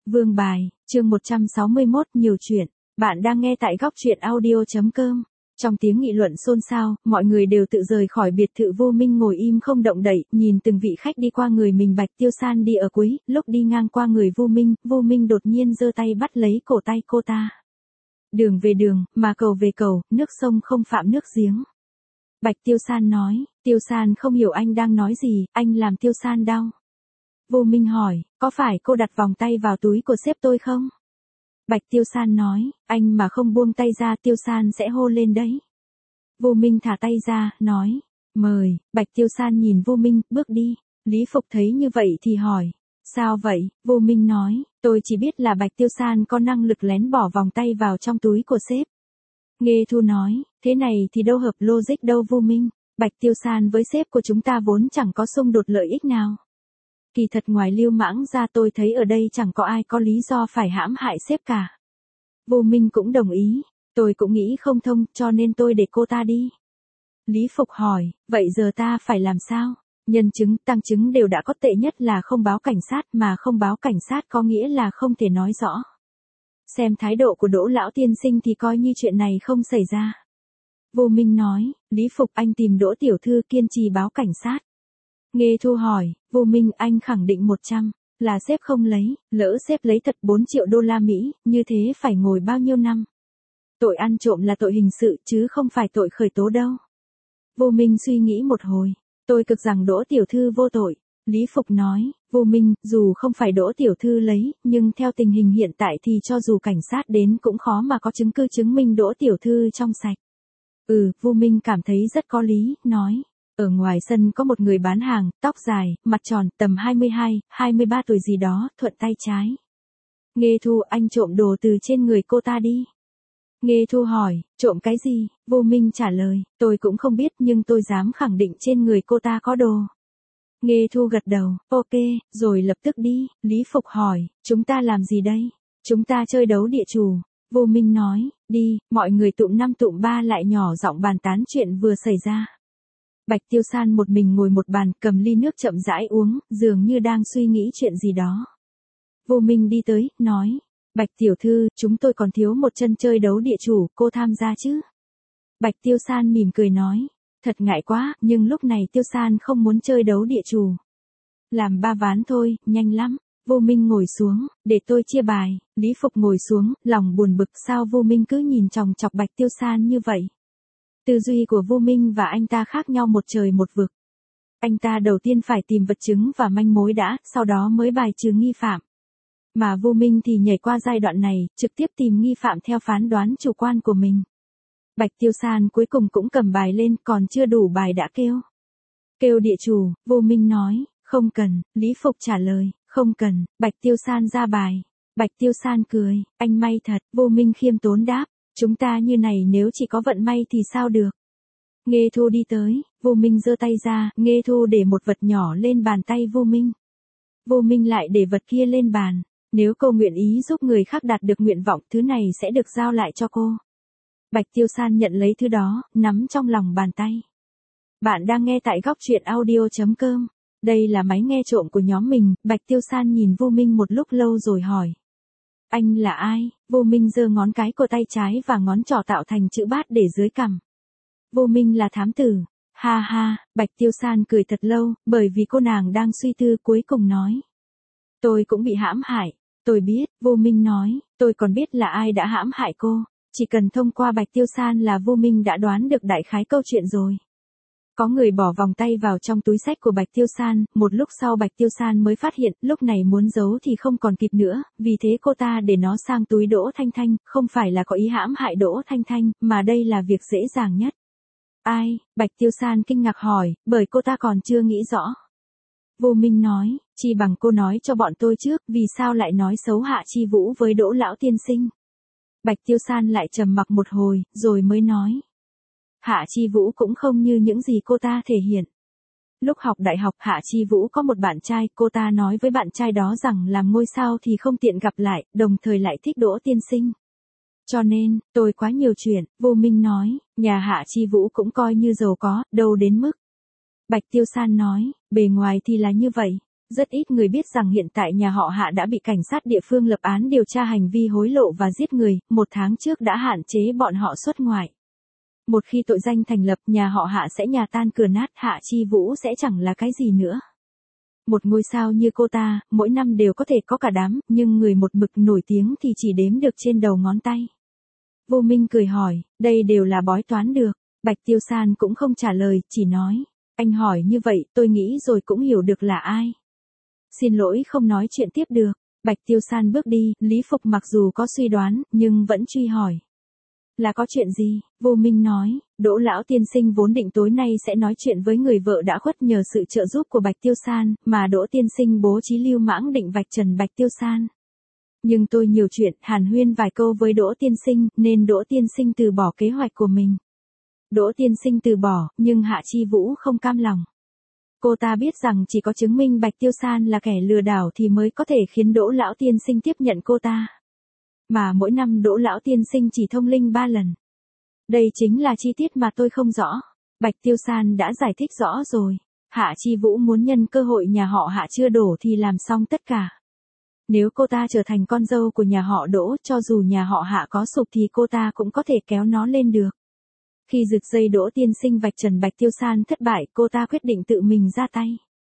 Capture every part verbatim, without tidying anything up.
Vương bài, chương một trăm sáu mươi mốt, nhiều chuyện. Bạn đang nghe tại góc truyện audio chấm com. Trong tiếng nghị luận xôn xao, mọi người đều tự rời khỏi biệt thự. Vô Minh ngồi im không động đậy, nhìn từng vị khách đi qua người mình. Bạch Tiêu San đi ở cuối, lúc đi ngang qua người Vô Minh, Vô Minh đột nhiên giơ tay bắt lấy cổ tay cô ta. Đường về đường, mà cầu về cầu, nước sông không phạm nước giếng. Bạch Tiêu San nói, Tiêu San không hiểu anh đang nói gì, anh làm Tiêu San đau. Vô Minh hỏi, có phải cô đặt vòng tay vào túi của sếp tôi không? Bạch Tiêu San nói, anh mà không buông tay ra Tiêu San sẽ hô lên đấy. Vô Minh thả tay ra, nói, mời. Bạch Tiêu San nhìn Vô Minh, bước đi. Lý Phục thấy như vậy thì hỏi, sao vậy? Vô Minh nói, tôi chỉ biết là Bạch Tiêu San có năng lực lén bỏ vòng tay vào trong túi của sếp. Nghê Thu nói, thế này thì đâu hợp logic đâu Vô Minh. Bạch Tiêu San với sếp của chúng ta vốn chẳng có xung đột lợi ích nào. Kỳ thật ngoài Lưu Mãng ra tôi thấy ở đây chẳng có ai có lý do phải hãm hại sếp cả. Vô Minh cũng đồng ý, tôi cũng nghĩ không thông cho nên tôi để cô ta đi. Lý Phục hỏi, vậy giờ ta phải làm sao? Nhân chứng, tăng chứng đều đã có, tệ nhất là không báo cảnh sát, mà không báo cảnh sát có nghĩa là không thể nói rõ. Xem thái độ của Đỗ lão tiên sinh thì coi như chuyện này không xảy ra. Vô Minh nói, Lý Phục anh tìm Đỗ tiểu thư kiên trì báo cảnh sát. Nghê Thu hỏi, Vô Minh anh khẳng định một trăm, là sếp không lấy, lỡ sếp lấy thật bốn triệu đô la Mỹ, như thế phải ngồi bao nhiêu năm? Tội ăn trộm là tội hình sự chứ không phải tội khởi tố đâu. Vô Minh suy nghĩ một hồi, tôi cực rằng Đỗ tiểu thư vô tội. Lý Phục nói, Vô Minh, dù không phải Đỗ tiểu thư lấy, nhưng theo tình hình hiện tại thì cho dù cảnh sát đến cũng khó mà có chứng cứ chứng minh Đỗ tiểu thư trong sạch. Ừ, Vô Minh cảm thấy rất có lý, nói. Ở ngoài sân có một người bán hàng, tóc dài, mặt tròn, tầm hai mươi hai, hai mươi ba tuổi gì đó, thuận tay trái. Nghê Thu anh trộm đồ từ trên người cô ta đi. Nghê Thu hỏi, trộm cái gì? Vô Minh trả lời, tôi cũng không biết nhưng tôi dám khẳng định trên người cô ta có đồ. Nghê Thu gật đầu, ok, rồi lập tức đi. Lý Phục hỏi, chúng ta làm gì đây? Chúng ta chơi đấu địa chủ. Vô Minh nói, đi, mọi người tụm năm tụm ba lại nhỏ giọng bàn tán chuyện vừa xảy ra. Bạch Tiêu San một mình ngồi một bàn, cầm ly nước chậm rãi uống, dường như đang suy nghĩ chuyện gì đó. Vô Minh đi tới, nói, Bạch tiểu thư, chúng tôi còn thiếu một chân chơi đấu địa chủ, cô tham gia chứ? Bạch Tiêu San mỉm cười nói, thật ngại quá, nhưng lúc này Tiêu San không muốn chơi đấu địa chủ. Làm ba ván thôi, nhanh lắm. Vô Minh ngồi xuống, để tôi chia bài. Lý Phục ngồi xuống, lòng buồn bực sao Vô Minh cứ nhìn chòng chọc Bạch Tiêu San như vậy. Tư duy của Vô Minh và anh ta khác nhau một trời một vực. Anh ta đầu tiên phải tìm vật chứng và manh mối đã, sau đó mới bài trừ nghi phạm. Mà Vô Minh thì nhảy qua giai đoạn này, trực tiếp tìm nghi phạm theo phán đoán chủ quan của mình. Bạch Tiêu San cuối cùng cũng cầm bài lên, còn chưa đủ bài đã kêu. Kêu địa chủ, Vô Minh nói, không cần. Lý Phục trả lời, không cần. Bạch Tiêu San ra bài. Bạch Tiêu San cười, anh may thật. Vô Minh khiêm tốn đáp, chúng ta như này nếu chỉ có vận may thì sao được. Nghê Thu đi tới, Vô Minh giơ tay ra, Nghê Thu để một vật nhỏ lên bàn tay Vô Minh. Vô Minh lại để vật kia lên bàn. Nếu cô nguyện ý giúp người khác đạt được nguyện vọng, thứ này sẽ được giao lại cho cô. Bạch Tiêu San nhận lấy thứ đó, nắm trong lòng bàn tay. Bạn đang nghe tại góc truyện audio chấm com. Đây là máy nghe trộm của nhóm mình. Bạch Tiêu San nhìn Vô Minh một lúc lâu rồi hỏi. Anh là ai? Vô Minh giơ ngón cái của tay trái và ngón trỏ tạo thành chữ bát để dưới cằm. Vô Minh là thám tử. Ha ha, Bạch Tiêu San cười thật lâu, bởi vì cô nàng đang suy tư cuối cùng nói. Tôi cũng bị hãm hại. Tôi biết, Vô Minh nói, tôi còn biết là ai đã hãm hại cô. Chỉ cần thông qua Bạch Tiêu San là Vô Minh đã đoán được đại khái câu chuyện rồi. Có người bỏ vòng tay vào trong túi xách của Bạch Tiêu San, một lúc sau Bạch Tiêu San mới phát hiện, lúc này muốn giấu thì không còn kịp nữa, vì thế cô ta để nó sang túi Đỗ Thanh Thanh, không phải là có ý hãm hại Đỗ Thanh Thanh, mà đây là việc dễ dàng nhất. Ai? Bạch Tiêu San kinh ngạc hỏi, bởi cô ta còn chưa nghĩ rõ. Vô Minh nói, chi bằng cô nói cho bọn tôi trước, vì sao lại nói xấu Hạ Chi Vũ với Đỗ lão tiên sinh. Bạch Tiêu San lại trầm mặc một hồi, rồi mới nói. Hạ Chi Vũ cũng không như những gì cô ta thể hiện. Lúc học đại học Hạ Chi Vũ có một bạn trai, cô ta nói với bạn trai đó rằng làm ngôi sao thì không tiện gặp lại, đồng thời lại thích Đỗ tiên sinh. Cho nên, tôi quá nhiều chuyện. Vô Minh nói, nhà Hạ Chi Vũ cũng coi như giàu có, đâu đến mức. Bạch Tiêu San nói, bề ngoài thì là như vậy. Rất ít người biết rằng hiện tại nhà họ Hạ đã bị cảnh sát địa phương lập án điều tra hành vi hối lộ và giết người, một tháng trước đã hạn chế bọn họ xuất ngoại. Một khi tội danh thành lập, nhà họ Hạ sẽ nhà tan cửa nát, Hạ Chi Vũ sẽ chẳng là cái gì nữa. Một ngôi sao như cô ta, mỗi năm đều có thể có cả đám, nhưng người một mực nổi tiếng thì chỉ đếm được trên đầu ngón tay. Vô Minh cười hỏi, đây đều là bói toán được. Bạch Tiêu San cũng không trả lời, chỉ nói, anh hỏi như vậy, tôi nghĩ rồi cũng hiểu được là ai. Xin lỗi không nói chuyện tiếp được. Bạch Tiêu San bước đi, Lý Phục mặc dù có suy đoán, nhưng vẫn truy hỏi. Là có chuyện gì? Vô Minh nói, Đỗ lão tiên sinh vốn định tối nay sẽ nói chuyện với người vợ đã khuất nhờ sự trợ giúp của Bạch Tiêu San, mà Đỗ tiên sinh bố trí lưu mãng định vạch trần Bạch Tiêu San. Nhưng tôi nhiều chuyện, hàn huyên vài câu với Đỗ tiên sinh, nên Đỗ tiên sinh từ bỏ kế hoạch của mình. Đỗ tiên sinh từ bỏ, nhưng Hạ Chi Vũ không cam lòng. Cô ta biết rằng chỉ có chứng minh Bạch Tiêu San là kẻ lừa đảo thì mới có thể khiến Đỗ lão tiên sinh tiếp nhận cô ta. Mà mỗi năm Đỗ lão tiên sinh chỉ thông linh ba lần. Đây chính là chi tiết mà tôi không rõ. Bạch Tiêu San đã giải thích rõ rồi. Hạ Chi Vũ muốn nhân cơ hội nhà họ Hạ chưa đổ thì làm xong tất cả. Nếu cô ta trở thành con dâu của nhà họ Đỗ, cho dù nhà họ Hạ có sụp thì cô ta cũng có thể kéo nó lên được. Khi giật dây Đỗ tiên sinh vạch trần Bạch Tiêu San thất bại, cô ta quyết định tự mình ra tay.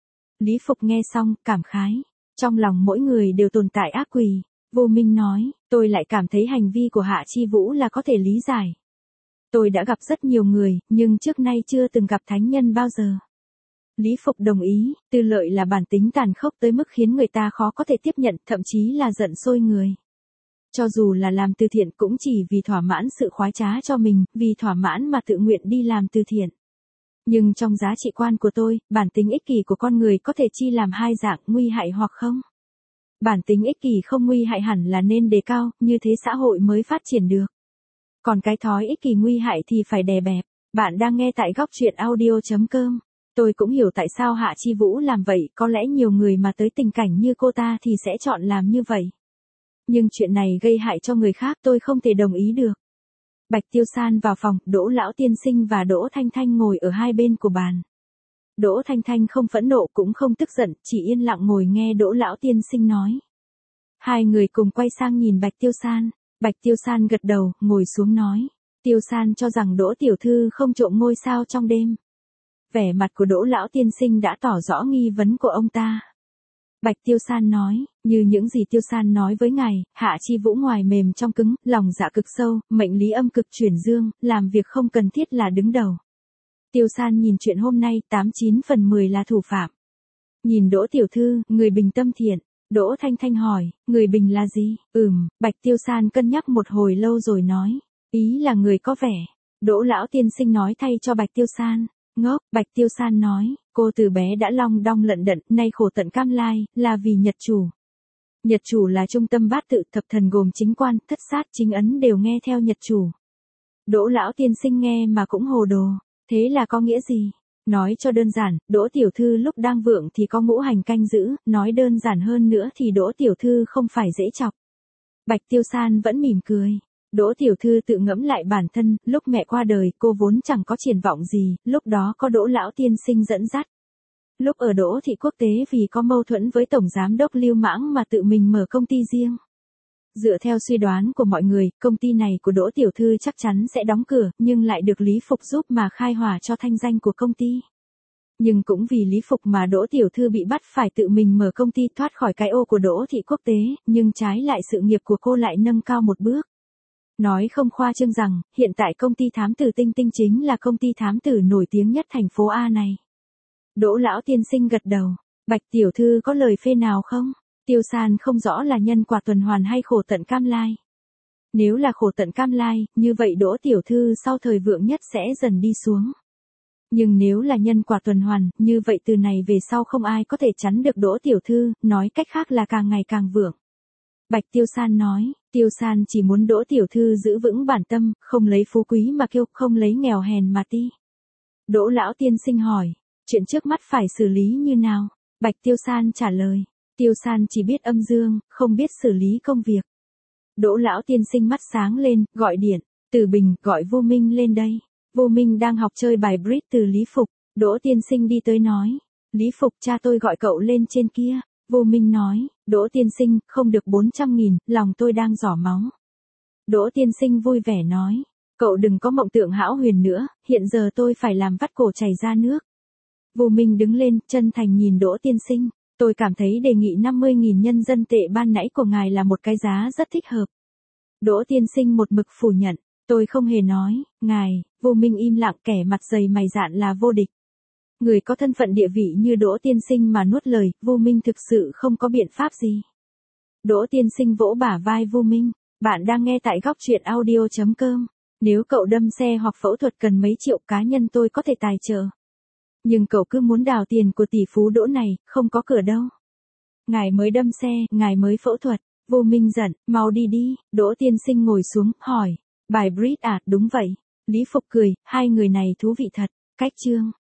Lý Phục nghe xong, cảm khái. Trong lòng mỗi người đều tồn tại ác quỷ. Vô Minh nói, tôi lại cảm thấy hành vi của Hạ Chi Vũ là có thể lý giải. Tôi đã gặp rất nhiều người, nhưng trước nay chưa từng gặp thánh nhân bao giờ. Lý Phục đồng ý, Tư Lợi là bản tính tàn khốc tới mức khiến người ta khó có thể tiếp nhận, thậm chí là giận sôi người. Cho dù là làm từ thiện cũng chỉ vì thỏa mãn sự khoái trá cho mình, vì thỏa mãn mà tự nguyện đi làm từ thiện. Nhưng trong giá trị quan của tôi, bản tính ích kỷ của con người có thể chia làm hai dạng, nguy hại hoặc không. Bản tính ích kỷ không nguy hại hẳn là nên đề cao, như thế xã hội mới phát triển được. Còn cái thói ích kỷ nguy hại thì phải đè bẹp. Bạn đang nghe tại góc truyện audio chấm com. Tôi cũng hiểu tại sao Hạ Chi Vũ làm vậy, có lẽ nhiều người mà tới tình cảnh như cô ta thì sẽ chọn làm như vậy. Nhưng chuyện này gây hại cho người khác tôi không thể đồng ý được. Bạch Tiêu San vào phòng, Đỗ lão tiên sinh và Đỗ Thanh Thanh ngồi ở hai bên của bàn. Đỗ Thanh Thanh không phẫn nộ cũng không tức giận, chỉ yên lặng ngồi nghe Đỗ lão tiên sinh nói. Hai người cùng quay sang nhìn Bạch Tiêu San. Bạch Tiêu San gật đầu, ngồi xuống nói. Tiêu San cho rằng Đỗ tiểu thư không trộm ngôi sao trong đêm. Vẻ mặt của Đỗ lão tiên sinh đã tỏ rõ nghi vấn của ông ta. Bạch Tiêu San nói, như những gì Tiêu San nói với ngài, Hạ Chi Vũ ngoài mềm trong cứng, lòng dạ cực sâu, mệnh lý âm cực chuyển dương, làm việc không cần thiết là đứng đầu. Tiêu San nhìn chuyện hôm nay, tám chín phần mười là thủ phạm. Nhìn Đỗ tiểu thư, người bình tâm thiện. Đỗ Thanh Thanh hỏi, người bình là gì? Ừm, Bạch Tiêu San cân nhắc một hồi lâu rồi nói, ý là người có vẻ. Đỗ lão tiên sinh nói thay cho Bạch Tiêu San. Ngốc, Bạch Tiêu San nói, cô từ bé đã long đong lận đận, nay khổ tận cam lai, là vì Nhật chủ. Nhật chủ là trung tâm bát tự, thập thần gồm chính quan, thất sát, chính ấn đều nghe theo Nhật chủ. Đỗ lão tiên sinh nghe mà cũng hồ đồ, thế là có nghĩa gì? Nói cho đơn giản, Đỗ tiểu thư lúc đang vượng thì có ngũ hành canh giữ, nói đơn giản hơn nữa thì Đỗ tiểu thư không phải dễ chọc. Bạch Tiêu San vẫn mỉm cười. Đỗ tiểu thư tự ngẫm lại bản thân, lúc mẹ qua đời cô vốn chẳng có triển vọng gì, lúc đó có Đỗ lão tiên sinh dẫn dắt. Lúc ở Đỗ thị quốc tế vì có mâu thuẫn với tổng giám đốc Lưu Mãng mà tự mình mở công ty riêng. Dựa theo suy đoán của mọi người, công ty này của Đỗ tiểu thư chắc chắn sẽ đóng cửa, nhưng lại được Lý Phục giúp mà khai hỏa cho thanh danh của công ty. Nhưng cũng vì Lý Phục mà Đỗ tiểu thư bị bắt phải tự mình mở công ty thoát khỏi cái ô của Đỗ thị quốc tế, nhưng trái lại sự nghiệp của cô lại nâng cao một bước. Nói không khoa trương rằng, hiện tại công ty thám tử Tinh Tinh chính là công ty thám tử nổi tiếng nhất thành phố A này. Đỗ lão tiên sinh gật đầu. Bạch tiểu thư có lời phê nào không? Tiêu San không rõ là nhân quả tuần hoàn hay khổ tận cam lai. Nếu là khổ tận cam lai, như vậy Đỗ tiểu thư sau thời vượng nhất sẽ dần đi xuống. Nhưng nếu là nhân quả tuần hoàn, như vậy từ này về sau không ai có thể chắn được Đỗ tiểu thư, nói cách khác là càng ngày càng vượng. Bạch Tiêu San nói, Tiêu San chỉ muốn Đỗ tiểu thư giữ vững bản tâm, không lấy phú quý mà kêu, không lấy nghèo hèn mà ti. Đỗ lão tiên sinh hỏi, chuyện trước mắt phải xử lý như nào? Bạch Tiêu San trả lời, Tiêu San chỉ biết âm dương, không biết xử lý công việc. Đỗ lão tiên sinh mắt sáng lên, gọi điện, Từ Bình, gọi Vô Minh lên đây. Vô Minh đang học chơi bài bridge từ Lý Phục. Đỗ tiên sinh đi tới nói, Lý Phục, cha tôi gọi cậu lên trên kia. Vô Minh nói, Đỗ tiên sinh, không được bốn trăm nghìn, lòng tôi đang rỏ máu. Đỗ tiên sinh vui vẻ nói, cậu đừng có mộng tượng hão huyền nữa, hiện giờ tôi phải làm vắt cổ chảy ra nước. Vô Minh đứng lên, chân thành nhìn Đỗ tiên sinh, tôi cảm thấy đề nghị năm mươi nghìn nhân dân tệ ban nãy của ngài là một cái giá rất thích hợp. Đỗ tiên sinh một mực phủ nhận, tôi không hề nói, ngài. Vô Minh im lặng, kẻ mặt dày mày dạn là vô địch. Người có thân phận địa vị như Đỗ tiên sinh mà nuốt lời, Vô Minh thực sự không có biện pháp gì. Đỗ tiên sinh vỗ bả vai Vô Minh, bạn đang nghe tại góc truyện audio chấm com. Nếu cậu đâm xe hoặc phẫu thuật cần mấy triệu, cá nhân tôi có thể tài trợ. Nhưng cậu cứ muốn đào tiền của tỷ phú Đỗ này, không có cửa đâu. Ngài mới đâm xe, ngài mới phẫu thuật. Vô Minh giận, mau đi đi. Đỗ tiên sinh ngồi xuống, hỏi, bài Brit à? Đúng vậy. Lý Phục cười, hai người này thú vị thật. Cách chương